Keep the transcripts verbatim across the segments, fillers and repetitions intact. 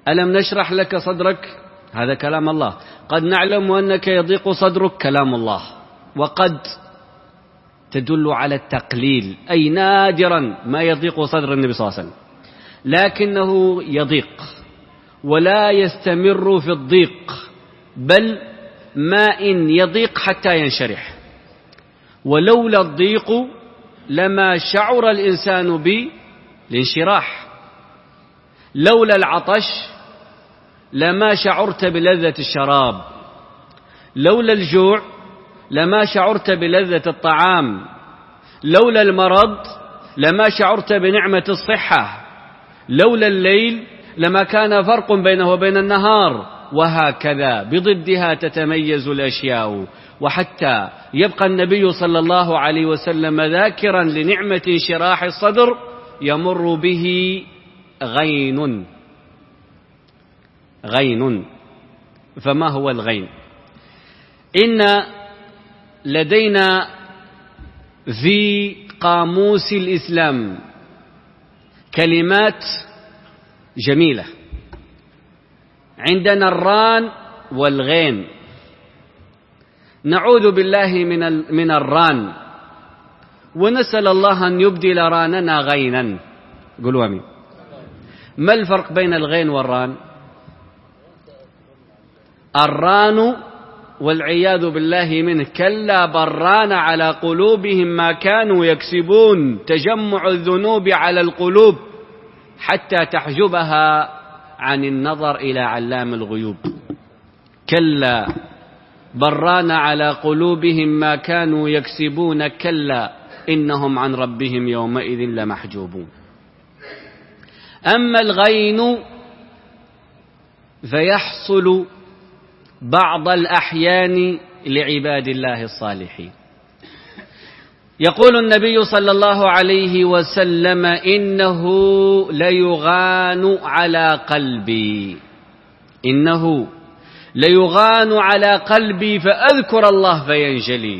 ألم نشرح لك صدرك، هذا كلام الله. قد نعلم أنك يضيق صدرك، كلام الله. وقد تدل على التقليل، أي نادرا ما يضيق صدر النبي صلى الله عليه وسلم، لكنه يضيق ولا يستمر في الضيق، بل ما إن يضيق حتى ينشرح. ولولا الضيق لما شعر الإنسان بالانشراح، لولا العطش لما شعرت بلذة الشراب، لولا الجوع لما شعرت بلذة الطعام، لولا المرض لما شعرت بنعمة الصحة، لولا الليل لما كان فرق بينه وبين النهار، وهكذا بضدها تتميز الأشياء. وحتى يبقى النبي صلى الله عليه وسلم ذاكرا لنعمة انشراح الصدر يمر به غين. غين، فما هو الغين؟ إن لدينا في قاموس الإسلام كلمات جميلة، عندنا الران والغين. نعوذ بالله من من الران، ونسأل الله أن يبدل راننا غينا. قولوا آمين. ما الفرق بين الغين والران؟ الران والعياذ بالله منه، كلا بران على قلوبهم ما كانوا يكسبون، تجمع الذنوب على القلوب حتى تحجبها عن النظر إلى علام الغيوب. كلا بران على قلوبهم ما كانوا يكسبون، كلا إنهم عن ربهم يومئذ لمحجوبون. أما الغين فيحصل بعض الأحيان لعباد الله الصالحين. يقول النبي صلى الله عليه وسلم: إنه ليغان على قلبي، إنه ليغان على قلبي فأذكر الله فينجلي.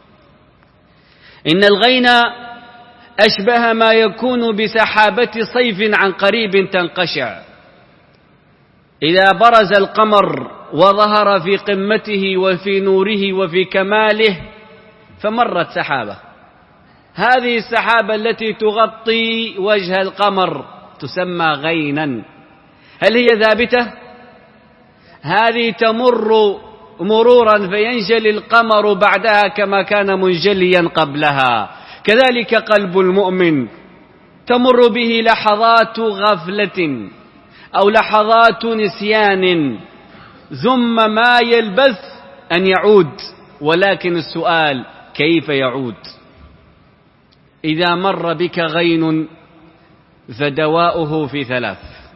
إن الغين أشبه ما يكون بسحابة صيف عن قريب تنقشع، إذا برز القمر وظهر في قمته وفي نوره وفي كماله فمرت سحابة، هذه السحابة التي تغطي وجه القمر تسمى غينا. هل هي ثابتة؟ هذه تمر مرورا فينجلي القمر بعدها كما كان منجليا قبلها. كذلك قلب المؤمن تمر به لحظات غفلة أو لحظات نسيان، ثم ما يلبث أن يعود، ولكن السؤال كيف يعود؟ إذا مر بك غين فدواؤه في ثلاث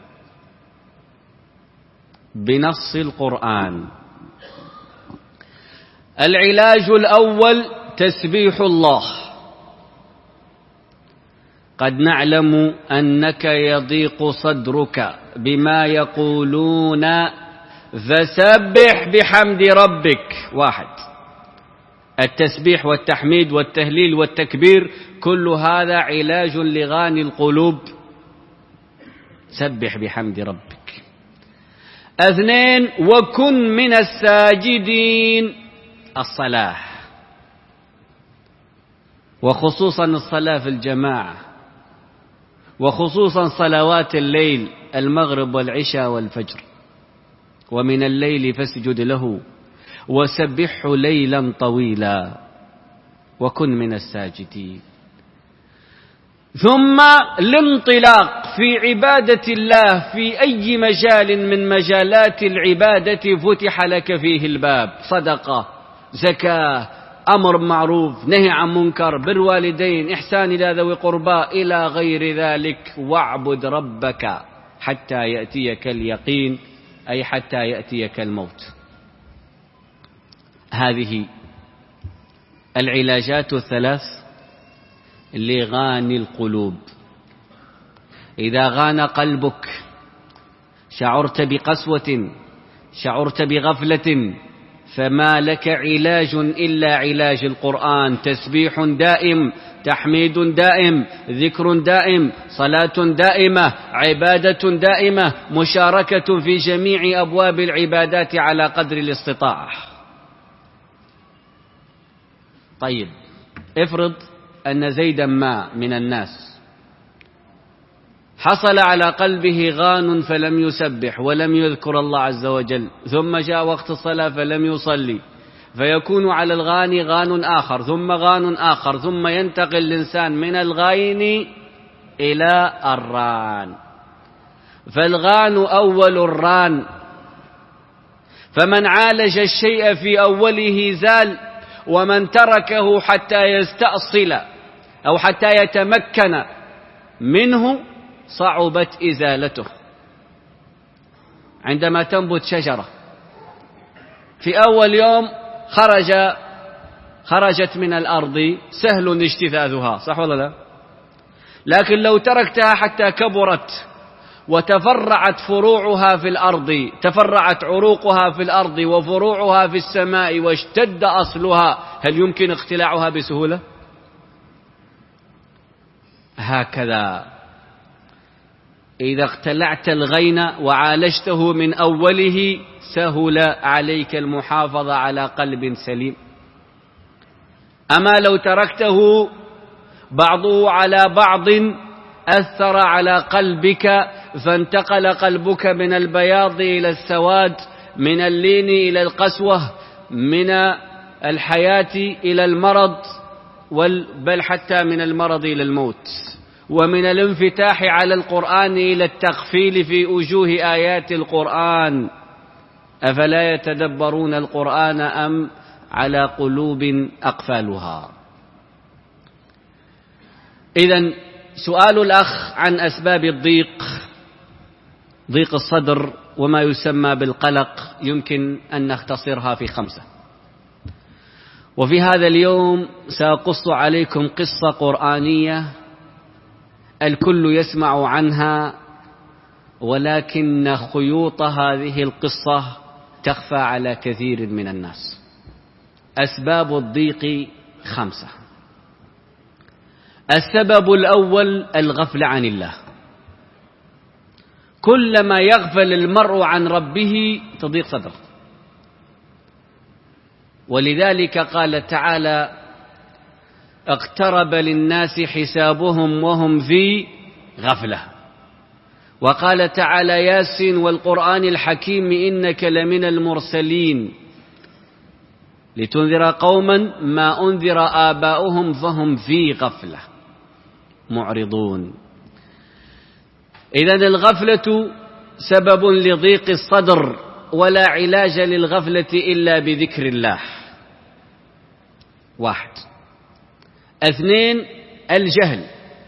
بنص القرآن. العلاج الأول تسبيح الله. قد نعلم أنك يضيق صدرك بما يقولون، فسبح بحمد ربك. واحد، التسبيح والتحميد والتهليل والتكبير كل هذا علاج لغان القلوب. سبح بحمد ربك. اثنين، وكن من الساجدين. الصلاة، وخصوصا الصلاة في الجماعة، وخصوصا صلوات الليل، المغرب والعشاء والفجر. ومن الليل فاسجد له وسبحه ليلا طويلا، وكن من الساجدين. ثم الانطلاق في عبادة الله في أي مجال من مجالات العبادة فتح لك فيه الباب: صدقة، زكاة، أمر معروف، نهي عن منكر، بر والدين، إحسان إلى ذوي قربى، إلى غير ذلك. واعبد ربك حتى يأتيك اليقين، أي حتى يأتيك الموت. هذه العلاجات الثلاث لغان القلوب. إذا غان قلبك، شعرت بقسوة، شعرت بغفلة، فما لك علاج إلا علاج القرآن، تسبيح دائم، تحميد دائم، ذكر دائم، صلاة دائمة، عبادة دائمة، مشاركة في جميع أبواب العبادات على قدر الاستطاعة. طيب، افرض أن زيدا ما من الناس حصل على قلبه غان فلم يسبح ولم يذكر الله عز وجل، ثم جاء وقت الصلاة فلم يصلي، فيكون على الغان غان آخر، ثم غان آخر، ثم ينتقل الإنسان من الغين إلى الران. فالغان أول الران، فمن عالج الشيء في أوله زال، ومن تركه حتى يستأصل أو حتى يتمكن منه صعبت إزالته. عندما تنبت شجرة في أول يوم خرج خرجت من الأرض سهل اجتثاثها، صح ولا لا؟ لكن لو تركتها حتى كبرت وتفرعت فروعها في الأرض، تفرعت عروقها في الأرض وفروعها في السماء واشتد أصلها، هل يمكن اقتلاعها بسهولة؟ هكذا إذا اقتلعت الغين وعالجته من أوله سهل عليك المحافظة على قلب سليم. أما لو تركته بعضه على بعض أثر على قلبك، فانتقل قلبك من البياض إلى السواد، من اللين إلى القسوة، من الحياة إلى المرض، بل حتى من المرض إلى الموت، ومن الانفتاح على القرآن إلى التغفيل في وجوه آيات القرآن. أفلا يتدبرون القرآن أم على قلوب أقفالها؟ إذن سؤال الأخ عن أسباب الضيق، ضيق الصدر وما يسمى بالقلق، يمكن أن نختصرها في خمسة. وفي هذا اليوم سأقص عليكم قصة قرآنية الكل يسمع عنها، ولكن خيوط هذه القصة تخفى على كثير من الناس. أسباب الضيق خمسة. السبب الأول الغفلة عن الله. كلما يغفل المرء عن ربه تضيق صدره، ولذلك قال تعالى: اقترب للناس حسابهم وهم في غفلة. وقال تعالى: ياسين والقرآن الحكيم إنك لمن المرسلين لتنذر قوما ما أنذر آباؤهم فهم في غفلة معرضون. إذن الغفلة سبب لضيق الصدر، ولا علاج للغفلة إلا بذكر الله. واحد. اثنين، الجهل.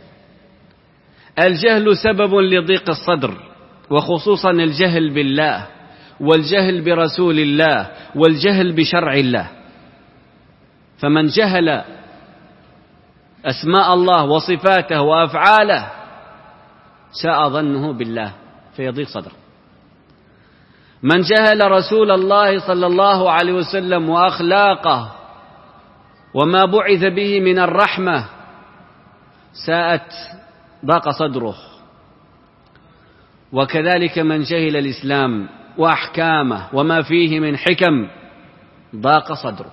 الجهل سبب لضيق الصدر، وخصوصا الجهل بالله، والجهل برسول الله، والجهل بشرع الله. فمن جهل أسماء الله وصفاته وأفعاله ساء ظنه بالله فيضيق صدره. من جهل رسول الله صلى الله عليه وسلم وأخلاقه وما بعث به من الرحمة ساءت ضاق صدره. وكذلك من جهل الإسلام وأحكامه وما فيه من حكم ضاق صدره.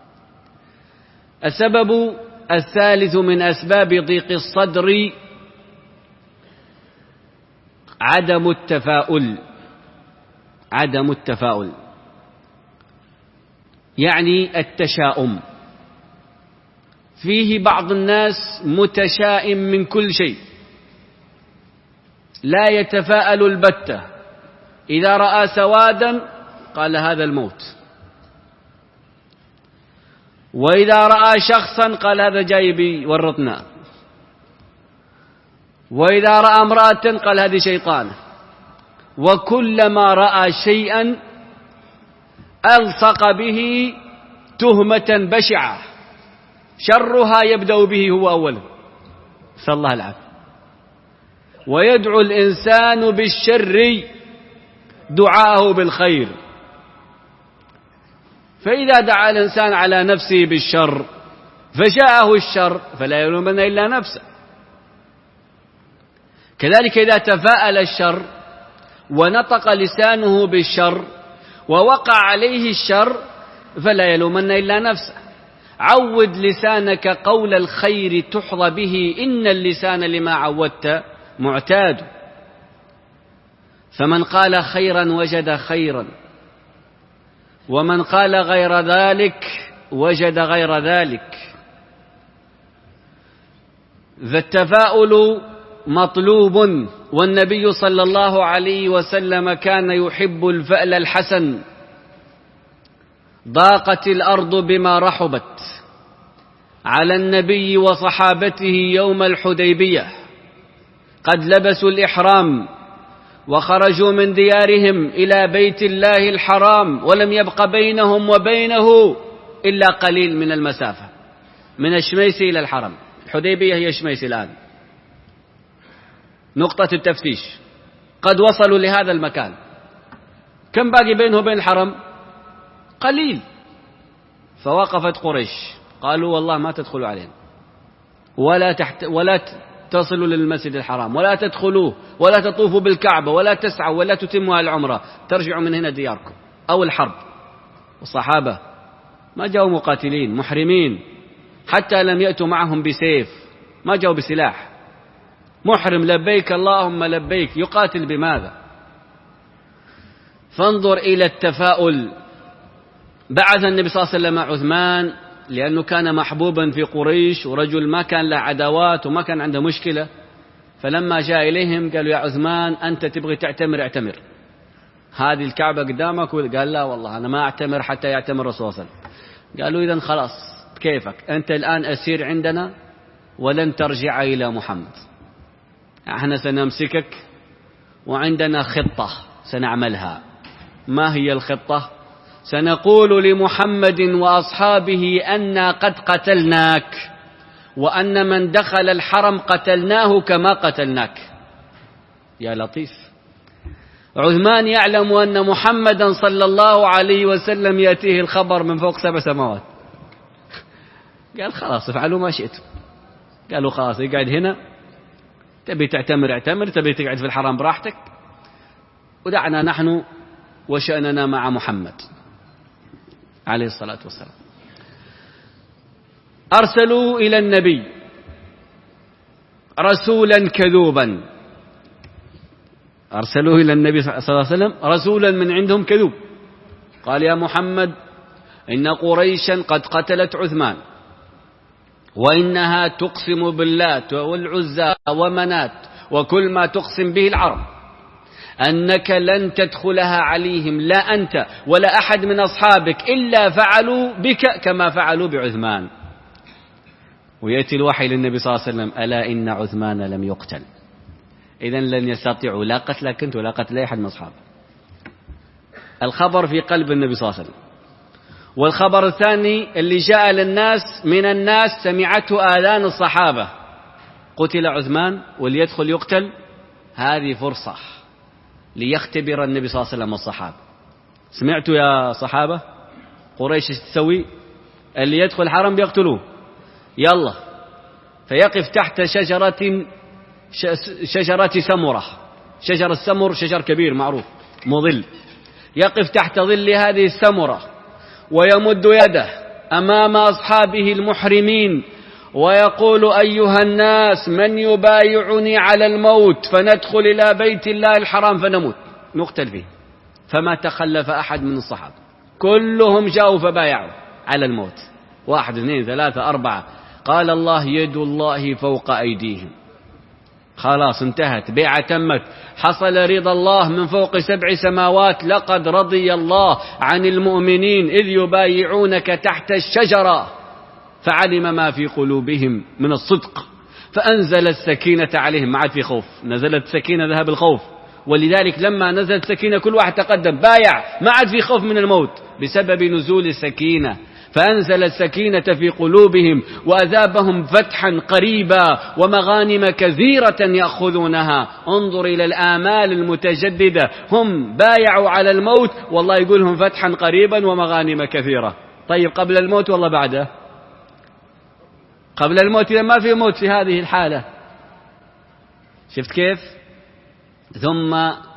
السبب الثالث من أسباب ضيق الصدر عدم التفاؤل. عدم التفاؤل يعني التشاؤم. فيه بعض الناس متشائم من كل شيء، لا يتفاءل البتة. إذا رأى سوادا قال هذا الموت، وإذا رأى شخصا قال هذا جاي بيورطنا، وإذا رأى امرأة قال هذه شيطانة. وكلما رأى شيئا ألصق به تهمة بشعة شرها يبدأ به هو أولا، نسأل الله العافية. ويدعو الإنسان بالشر دعاءه بالخير. فإذا دعا الإنسان على نفسه بالشر فجاءه الشر فلا يلومن إلا نفسه. كذلك إذا تفاءل الشر ونطق لسانه بالشر ووقع عليه الشر فلا يلومن إلا نفسه. عود لسانك قول الخير تحظى به، إن اللسان لما عودت معتاد. فمن قال خيرا وجد خيرا، ومن قال غير ذلك وجد غير ذلك. ذا التفاؤل مطلوب، والنبي صلى الله عليه وسلم كان يحب الفأل الحسن. ضاقت الأرض بما رحبت على النبي وصحابته يوم الحديبية، قد لبسوا الإحرام وخرجوا من ديارهم إلى بيت الله الحرام، ولم يبق بينهم وبينه إلا قليل من المسافة، من الشميس إلى الحرم. الحديبية هي الشميس الآن، نقطة التفتيش. قد وصلوا لهذا المكان، كم باقي بينه وبين الحرم؟ قليل. فوقفت قريش قالوا والله ما تدخلوا علينا، ولا تحت ولا تصلوا للمسجد الحرام، ولا تدخلوه، ولا تطوفوا بالكعبة، ولا تسعوا، ولا تتموا العمرة، ترجعوا من هنا دياركم أو الحرب. والصحابة ما جاءوا مقاتلين محرمين، حتى لم يأتوا معهم بسيف، ما جاءوا بسلاح. محرم لبيك اللهم لبيك، يقاتل بماذا؟ فانظر إلى التفاؤل. بعث النبي صلى الله عليه وسلم عثمان لأنه كان محبوبا في قريش، ورجل ما كان له عداوات وما كان عنده مشكلة. فلما جاء إليهم قالوا يا عثمان أنت تبغي تعتمر اعتمر، هذه الكعبة قدامك. قال لا والله أنا ما أعتمر حتى يعتمر الرسول صلى الله عليه وسلم. قالوا إذن خلاص كيفك، أنت الآن أسير عندنا ولن ترجع إلى محمد، احنا سنمسكك وعندنا خطة سنعملها. ما هي الخطة؟ سنقول لمحمد وأصحابه أنا قد قتلناك، وأن من دخل الحرم قتلناه كما قتلناك. يا لطيف. عثمان يعلم أن محمدا صلى الله عليه وسلم يأتيه الخبر من فوق سبع سماوات. قال خلاص افعلوا ما شئتم. قالوا خلاص اقعد هنا، تبي تعتمر اعتمر، تبي تقعد في الحرم براحتك، ودعنا نحن وشأننا مع محمد عليه الصلاة والسلام. أرسلوا إلى النبي رسولا كذوبا، أرسلوا إلى النبي صلى الله عليه وسلم رسولا من عندهم كذوب. قال يا محمد إن قريشا قد قتلت عثمان، وإنها تقسم باللات والعزى ومنات وكل ما تقسم به العرب أنك لن تدخلها عليهم، لا أنت ولا أحد من أصحابك، إلا فعلوا بك كما فعلوا بعثمان. ويأتي الوحي للنبي صلى الله عليه وسلم ألا إن عثمان لم يقتل، إذن لن يستطيعوا لا قتلك أنت ولا قتل أحد من أصحابك. الخبر في قلب النبي صلى الله عليه وسلم. والخبر الثاني اللي جاء للناس من الناس سمعته آذان الصحابة، قتل عثمان وليدخل يقتل. هذه فرصة ليختبر النبي صلى الله عليه وسلم الصحابة. سمعتوا يا صحابة قريش تسوي؟ اللي يدخل الحرم بيقتلوه، يلا. فيقف تحت شجرة شجرة سمرة، شجر السمر شجر كبير معروف مظل، يقف تحت ظل هذه السمرة ويمد يده أمام أصحابه المحرمين ويقول أيها الناس من يبايعني على الموت فندخل إلى بيت الله الحرام فنموت نقتل فيه. فما تخلف أحد من الصحابة، كلهم جاءوا فبايعوا على الموت، واحد اثنين ثلاثة أربعة. قال الله يد الله فوق أيديهم، خلاص انتهت، بيعة تمت، حصل رضا الله من فوق سبع سماوات. لقد رضي الله عن المؤمنين إذ يبايعونك تحت الشجرة فعلم ما في قلوبهم من الصدق فأنزل السكينة عليهم. ما عاد في خوف، نزلت سكينة ذهب الخوف. ولذلك لما نزلت سكينة كل واحد تقدم بايع، ما عاد في خوف من الموت بسبب نزول السكينة. فأنزل السكينة في قلوبهم وأذابهم فتحا قريبا ومغانم كثيرة يأخذونها. انظر إلى الآمال المتجددة، هم بايعوا على الموت والله يقولهم فتحا قريبا ومغانم كثيرة. طيب قبل الموت والله بعده؟ قبل الموت إذا ما في موت في هذه الحالة. شفت كيف؟ ثم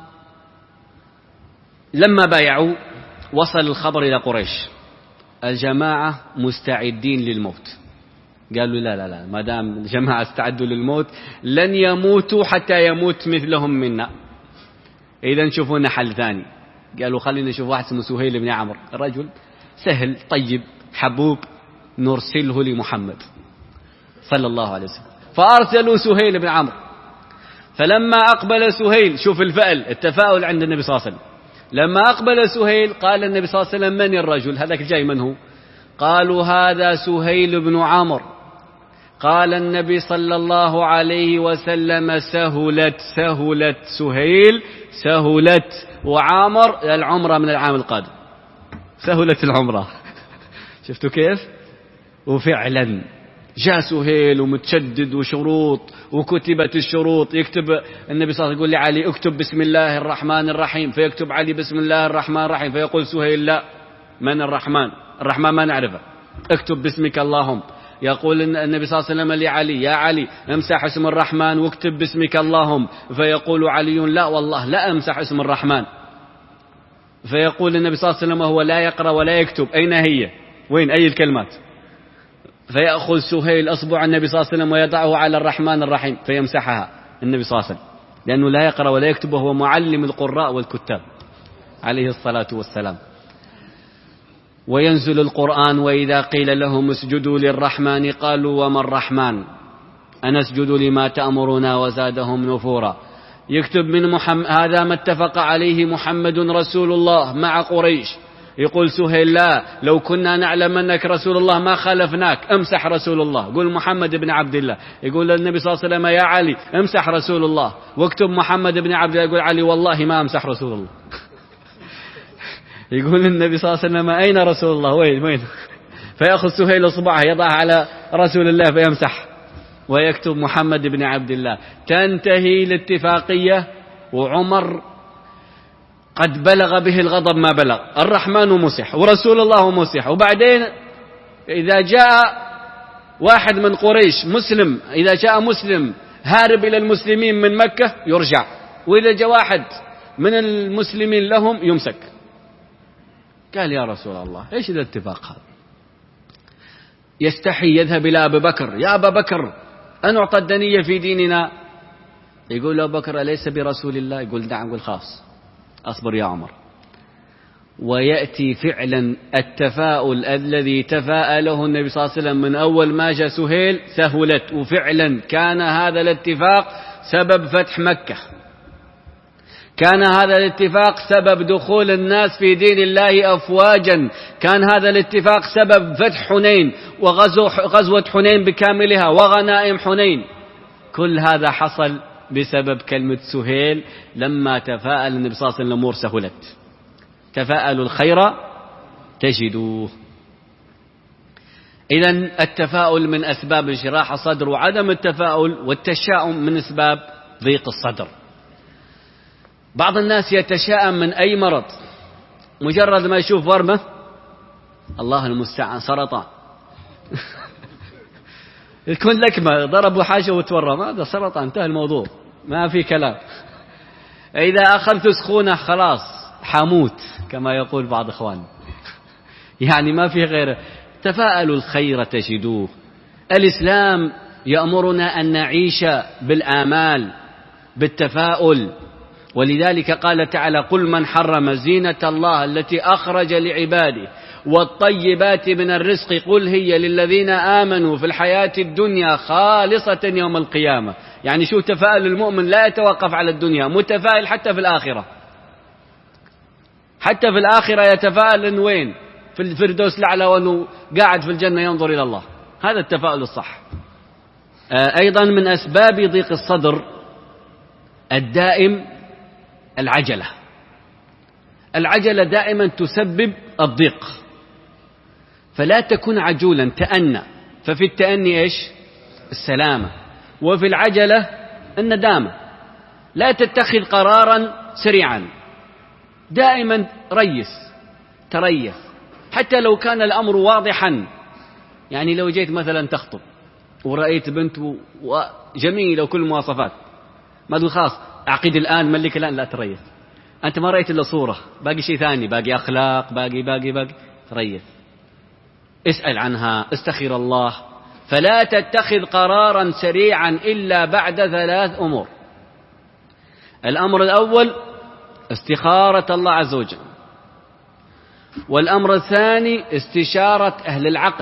لما بايعوا وصل الخبر إلى قريش، الجماعة مستعدين للموت. قالوا لا لا لا، ما دام الجماعة استعدوا للموت لن يموتوا حتى يموت مثلهم منا، إذا نشوفوا لنا حل ثاني. قالوا خلينا نشوف واحد اسمه سهيل بن عمرو، الرجل سهل طيب حبوب، نرسله لمحمد صلى الله عليه وسلم. فأرسلوا سهيل بن عمرو. فلما أقبل سهيل، شوف الفأل التفاؤل عند النبي صلى الله عليه وسلم، لما أقبل سهيل قال النبي صلى الله عليه وسلم من الرجل هذاك الجاي من هو؟ قالوا هذا سهيل بن عمرو. قال النبي صلى الله عليه وسلم سهلت سهلت سهيل سهلت، وعامر العمرة من العام القادم، سهلت العمرة. شفتوا كيف؟ وفعلا جاء سهيل ومتشدد وشروط وكتبت الشروط. يكتب النبي صلى الله عليه وسلم يقول لعلي اكتب بسم الله الرحمن الرحيم، فيكتب علي بسم الله الرحمن الرحيم، فيقول سهيل لا، من الرحمن؟ الرحمن ما نعرفه، اكتب باسمك اللهم. يقول النبي صلى الله عليه وسلم لعلي يا علي امسح اسم الرحمن واكتب باسمك اللهم، فيقول علي لا والله لا امسح اسم الرحمن. فيقول النبي صلى الله عليه وسلم هو لا يقرأ ولا يكتب، أين هي؟ وين أي الكلمات؟ فيأخذ سهيل أصبع النبي صلى الله عليه وسلم ويضعه على الرحمن الرحيم فيمسحها النبي صلى الله عليه وسلم، لأنه لا يقرأ ولا يكتب وهو معلم القراء والكتاب عليه الصلاة والسلام. وينزل القرآن وإذا قيل لهم اسجدوا للرحمن قالوا وما الرحمن أنسجد لما تأمرنا وزادهم نفورا. يكتب من محمد هذا ما اتفق عليه محمد رسول الله مع قريش. يقول سهيل لا، لو كنا نعلم أنك رسول الله ما خالفناك، امسح رسول الله، قول محمد بن عبد الله. يقول النبي صلى الله عليه وسلم يا علي امسح رسول الله، واكتب محمد بن عبد الله. يقول علي والله ما امسح رسول الله. يقول النبي صلى الله عليه وسلم أين رسول الله؟ وين وين؟ فيأخذ سهيل إصبعه يضعه على رسول الله فيمسح ويكتب محمد بن عبد الله. تنتهي الاتفاقية وعمر قد بلغ به الغضب ما بلغ، الرحمن مسح ورسول الله مسح. وبعدين إذا جاء واحد من قريش مسلم، إذا جاء مسلم هارب إلى المسلمين من مكة يرجع، وإذا جاء واحد من المسلمين لهم يمسك. قال يا رسول الله إيش الاتفاق هذا؟ يستحي يذهب إلى أبي بكر، يا أبا بكر أنعطى الدنية في ديننا. يقول أبو بكر أليس برسول الله؟ يقول نعم. يقول خلاص أصبر يا عمر. ويأتي فعلا التفاؤل الذي تفاءله النبي صلى الله عليه وسلم من أول ما جاء سهيل سهلت، وفعلا كان هذا الاتفاق سبب فتح مكة، كان هذا الاتفاق سبب دخول الناس في دين الله أفواجا، كان هذا الاتفاق سبب فتح حنين وغزوة حنين بكاملها وغنائم حنين. كل هذا حصل بسبب كلمة سهيل لما تفاءل النبي صلى الله عليه وسلم الأمور سهلت. تفاءلوا الخير تجدوه. إذن التفاؤل من أسباب انشراح الصدر، وعدم التفاؤل والتشاؤم من أسباب ضيق الصدر. بعض الناس يتشاءم من أي مرض، مجرد ما يشوف ورمة الله المستعان سرطان يكون لكمة ضربوا حاجة وتورم، هذا سرطان انتهى الموضوع ما في كلام. إذا أخذت سخونة خلاص حموت كما يقول بعض إخوان، يعني ما في غيره. تفاءلوا الخير تجدوه. الإسلام يأمرنا أن نعيش بالآمال بالتفاؤل، ولذلك قال تعالى قل من حرم زينة الله التي أخرج لعباده والطيبات من الرزق قل هي للذين آمنوا في الحياة الدنيا خالصة يوم القيامة. يعني شو تفاؤل المؤمن لا يتوقف على الدنيا، متفائل حتى في الآخرة، حتى في الآخرة يتفائل إن وين في الفردوس الأعلى وأنه قاعد في الجنة ينظر إلى الله. هذا التفاؤل الصح. أيضا من أسباب ضيق الصدر الدائم العجلة. العجلة دائما تسبب الضيق، فلا تكن عجولا، تأنى. ففي التأني إيش؟ السلامة، وفي العجلة الندامة. لا تتخذ قرارا سريعا، دائما ريس تريث، حتى لو كان الأمر واضحا. يعني لو جيت مثلا تخطب ورأيت بنت وجميلة وكل المواصفات، ما تقول خلاص أعقد الآن ملك الآن، لا تريث. أنت ما رأيت إلا صورة، باقي شيء ثاني، باقي أخلاق، باقي باقي باقي تريث. اسأل عنها، استخير الله. فلا تتخذ قرارا سريعا إلا بعد ثلاث أمور. الأمر الأول استخارة الله عز وجل، والأمر الثاني استشارة أهل العقل،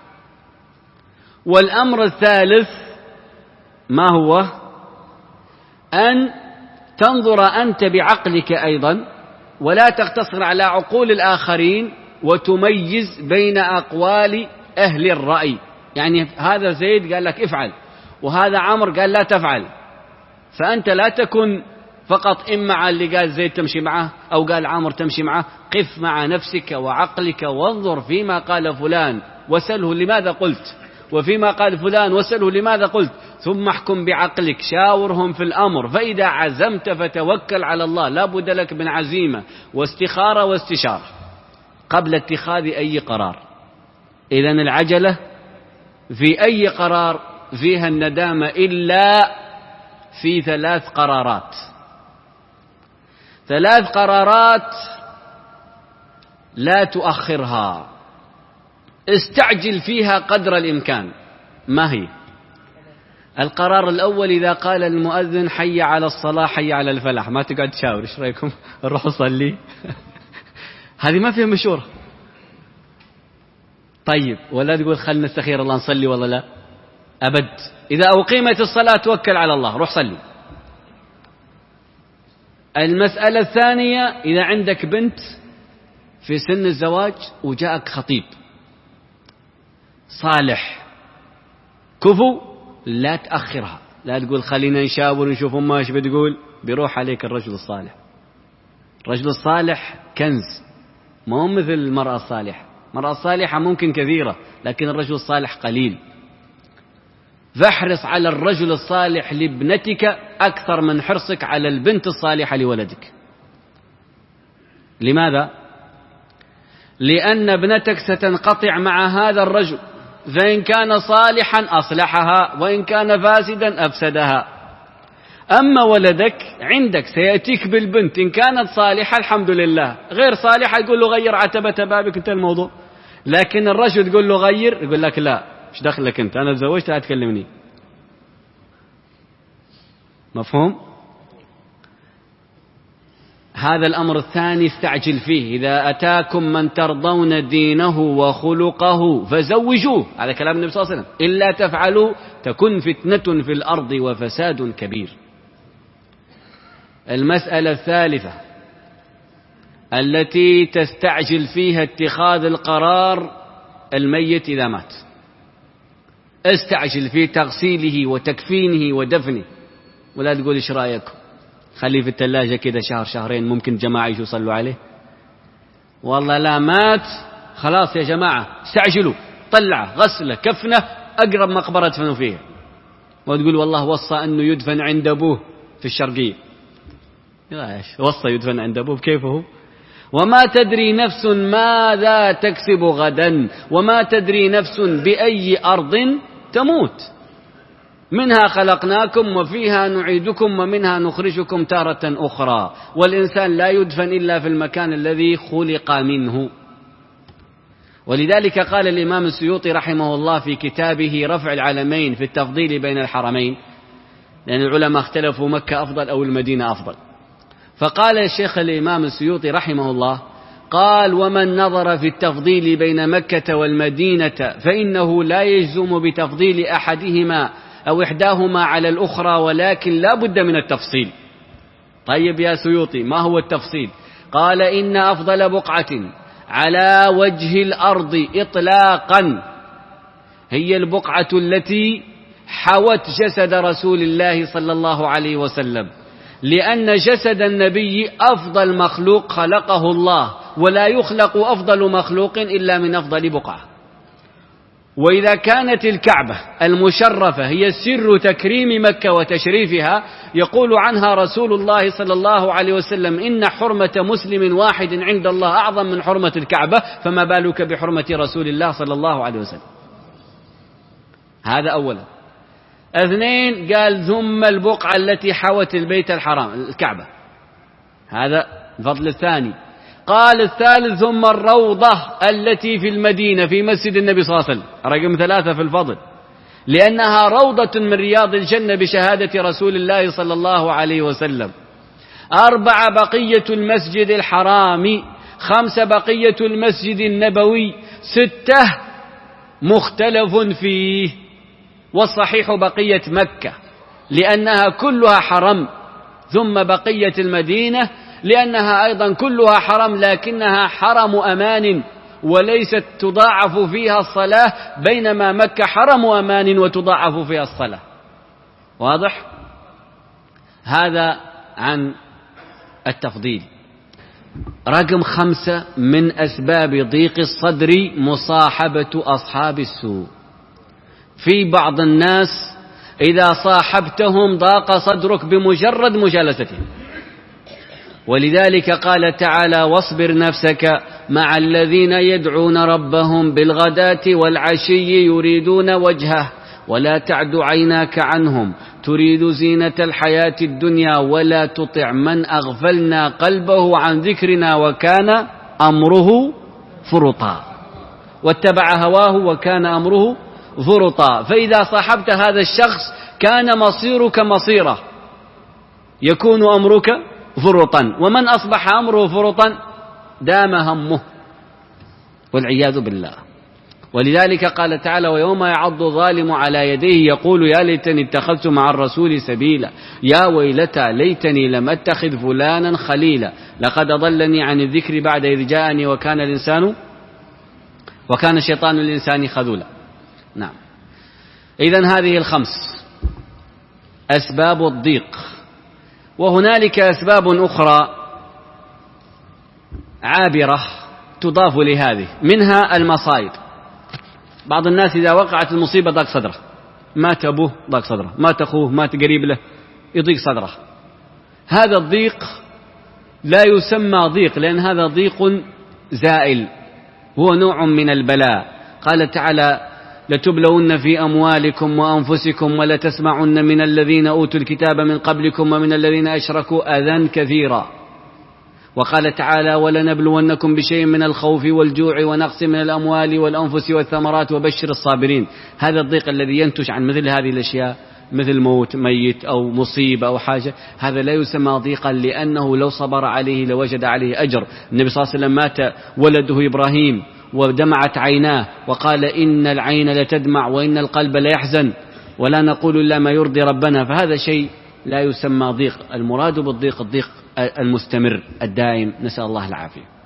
والأمر الثالث ما هو؟ أن تنظر أنت بعقلك أيضا، ولا تقتصر على عقول الآخرين، وتميز بين أقوال أهل الرأي. يعني هذا زيد قال لك افعل، وهذا عمر قال لا تفعل، فأنت لا تكن فقط إما مع اللي قال زيد تمشي معه أو قال عمر تمشي معه. قف مع نفسك وعقلك وانظر فيما قال فلان وسله لماذا قلت، وفيما قال فلان وسله لماذا قلت، ثم احكم بعقلك، شاورهم في الأمر. فإذا عزمت فتوكل على الله، لا بد لك من عزيمة واستخارة واستشارة قبل اتخاذ أي قرار. إذن العجلة في أي قرار فيها الندامة إلا في ثلاث قرارات. ثلاث قرارات لا تؤخرها، استعجل فيها قدر الإمكان. ما هي؟ القرار الأول إذا قال المؤذن حي على الصلاة حي على الفلاح، ما تقعد تشاور إيش رأيكم نروح نصلي هذه ما فيها مشورة. طيب ولا تقول خلنا نستخير الله نصلي والله لا أبد. إذا أقيمت الصلاة توكل على الله، روح صلي. المسألة الثانية إذا عندك بنت في سن الزواج وجاءك خطيب صالح كفو، لا تأخرها، لا تقول خلينا نشاور ونشوف أمها ايش بتقول، بيروح عليك الرجل الصالح. الرجل الصالح كنز، ما هو مثل المرأة الصالحة. المرأة الصالحة ممكن كثيرة، لكن الرجل الصالح قليل. فاحرص على الرجل الصالح لابنتك أكثر من حرصك على البنت الصالحة لولدك. لماذا؟ لأن ابنتك ستنقطع مع هذا الرجل، فإن كان صالحا أصلحها، وإن كان فاسدا أفسدها. أما ولدك عندك سيأتيك بالبنت، إن كانت صالحة الحمد لله، غير صالحة يقول له غير عتبة بابك، انتهى الموضوع. لكن الرجل تقول له غير، يقول لك لا، ايش دخلك انت، انا تزوجت لا تكلمني. مفهوم؟ هذا الأمر الثاني استعجل فيه. إذا أتاكم من ترضون دينه وخلقه فزوجوه، هذا كلام النبي صلى الله عليه وسلم. إلا تفعلوا تكن فتنة في الأرض وفساد كبير. المسألة الثالثة التي تستعجل فيها اتخاذ القرار، الميت إذا مات استعجل في تغسيله وتكفينه ودفنه، ولا تقول إيش رأيكم خليه في الثلاجة كده شهر شهرين ممكن جماعة يصلوا عليه. والله لا مات خلاص يا جماعة استعجلوا، طلعه غسله كفنه أقرب مقبرة تدفنوا فيها. وتقول والله وصى أنه يدفن عند أبوه في الشرقية. إيش وصى يدفن عند أبوه كيفه؟ وما تدري نفس ماذا تكسب غدا، وما تدري نفس بأي أرض تموت. منها خلقناكم وفيها نعيدكم ومنها نخرجكم تارة أخرى. والإنسان لا يدفن إلا في المكان الذي خلق منه. ولذلك قال الإمام السيوطي رحمه الله في كتابه رفع العلمين في التفضيل بين الحرمين، لأن العلماء اختلفوا مكة أفضل أو المدينة أفضل، فقال الشيخ الإمام السيوطي رحمه الله قال: ومن نظر في التفضيل بين مكة والمدينة فإنه لا يجزم بتفضيل أحدهما أو إحداهما على الأخرى، ولكن لا بد من التفصيل. طيب يا سيوطي ما هو التفصيل؟ قال: إن أفضل بقعة على وجه الأرض إطلاقا هي البقعة التي حوت جسد رسول الله صلى الله عليه وسلم، لأن جسد النبي أفضل مخلوق خلقه الله، ولا يخلق أفضل مخلوق إلا من أفضل بقعة. وإذا كانت الكعبة المشرفة هي سر تكريم مكة وتشريفها، يقول عنها رسول الله صلى الله عليه وسلم: إن حرمة مسلم واحد عند الله أعظم من حرمة الكعبة، فما بالك بحرمة رسول الله صلى الله عليه وسلم. هذا أولا. اثنين، قال: ثم البقعة التي حوت البيت الحرام الكعبة، هذا الفضل الثاني. قال الثالث: ثم الروضة التي في المدينة في مسجد النبي صلى الله عليه وسلم، رقم ثلاثة في الفضل، لأنها روضة من رياض الجنة بشهادة رسول الله صلى الله عليه وسلم. أربعة، بقية المسجد الحرام. خمسة، بقية المسجد النبوي. ستة، مختلف فيه، والصحيح بقية مكة لأنها كلها حرم، ثم بقية المدينة لأنها أيضا كلها حرم، لكنها حرم أمان وليست تضاعف فيها الصلاة، بينما مكة حرم أمان وتضاعف فيها الصلاة. واضح؟ هذا عن التفضيل. رقم خمسة، من أسباب ضيق الصدر مصاحبة أصحاب السوء. في بعض الناس إذا صاحبتهم ضاق صدرك بمجرد مجالستهم، ولذلك قال تعالى: واصبر نفسك مع الذين يدعون ربهم بالغداة والعشي يريدون وجهه ولا تعد عيناك عنهم تريد زينة الحياة الدنيا ولا تطع من أغفلنا قلبه عن ذكرنا وكان أمره فرطا واتبع هواه وكان أمره فرطا. فإذا صاحبت هذا الشخص كان مصيرك مصيره، يكون أمرك فرطا، ومن أصبح أمره فرطا دام همه والعياذ بالله. ولذلك قال تعالى: ويوم يعض الظالم على يديه يقول يا ليتني اتخذت مع الرسول سبيلا يا ويلتى ليتني لم أتخذ فلانا خليلا لقد أضلني عن الذكر بعد إذ جاءني وكان الإنسان وكان الشيطان للإنسان خذولا. نعم. إذن هذه الخمس أسباب الضيق، وهنالك أسباب أخرى عابرة تضاف لهذه، منها المصائب. بعض الناس إذا وقعت المصيبة ضاق صدره، مات أبوه ضاق صدره، مات أخوه، مات قريب له، يضيق صدره. هذا الضيق لا يسمى ضيق، لأن هذا ضيق زائل، هو نوع من البلاء. قال تعالى: لتبلون في أموالكم وأنفسكم ولتسمعن من الذين أوتوا الكتاب من قبلكم ومن الذين أشركوا أذى كثيرا. وقال تعالى: ولنبلونكم بشيء من الخوف والجوع ونقص من الأموال والأنفس والثمرات وبشر الصابرين. هذا الضيق الذي ينتج عن مثل هذه الأشياء، مثل موت ميت أو مصيبة أو حاجة، هذا لا يسمى ضيقا، لأنه لو صبر عليه لوجد عليه أجر. النبي صلى الله عليه وسلم مات ولده إبراهيم ودمعت عيناه وقال: إن العين لتدمع وإن القلب لا يحزن ولا نقول إلا ما يرضي ربنا. فهذا شيء لا يسمى ضيق. المراد بالضيق الضيق المستمر الدائم، نسأل الله العافية.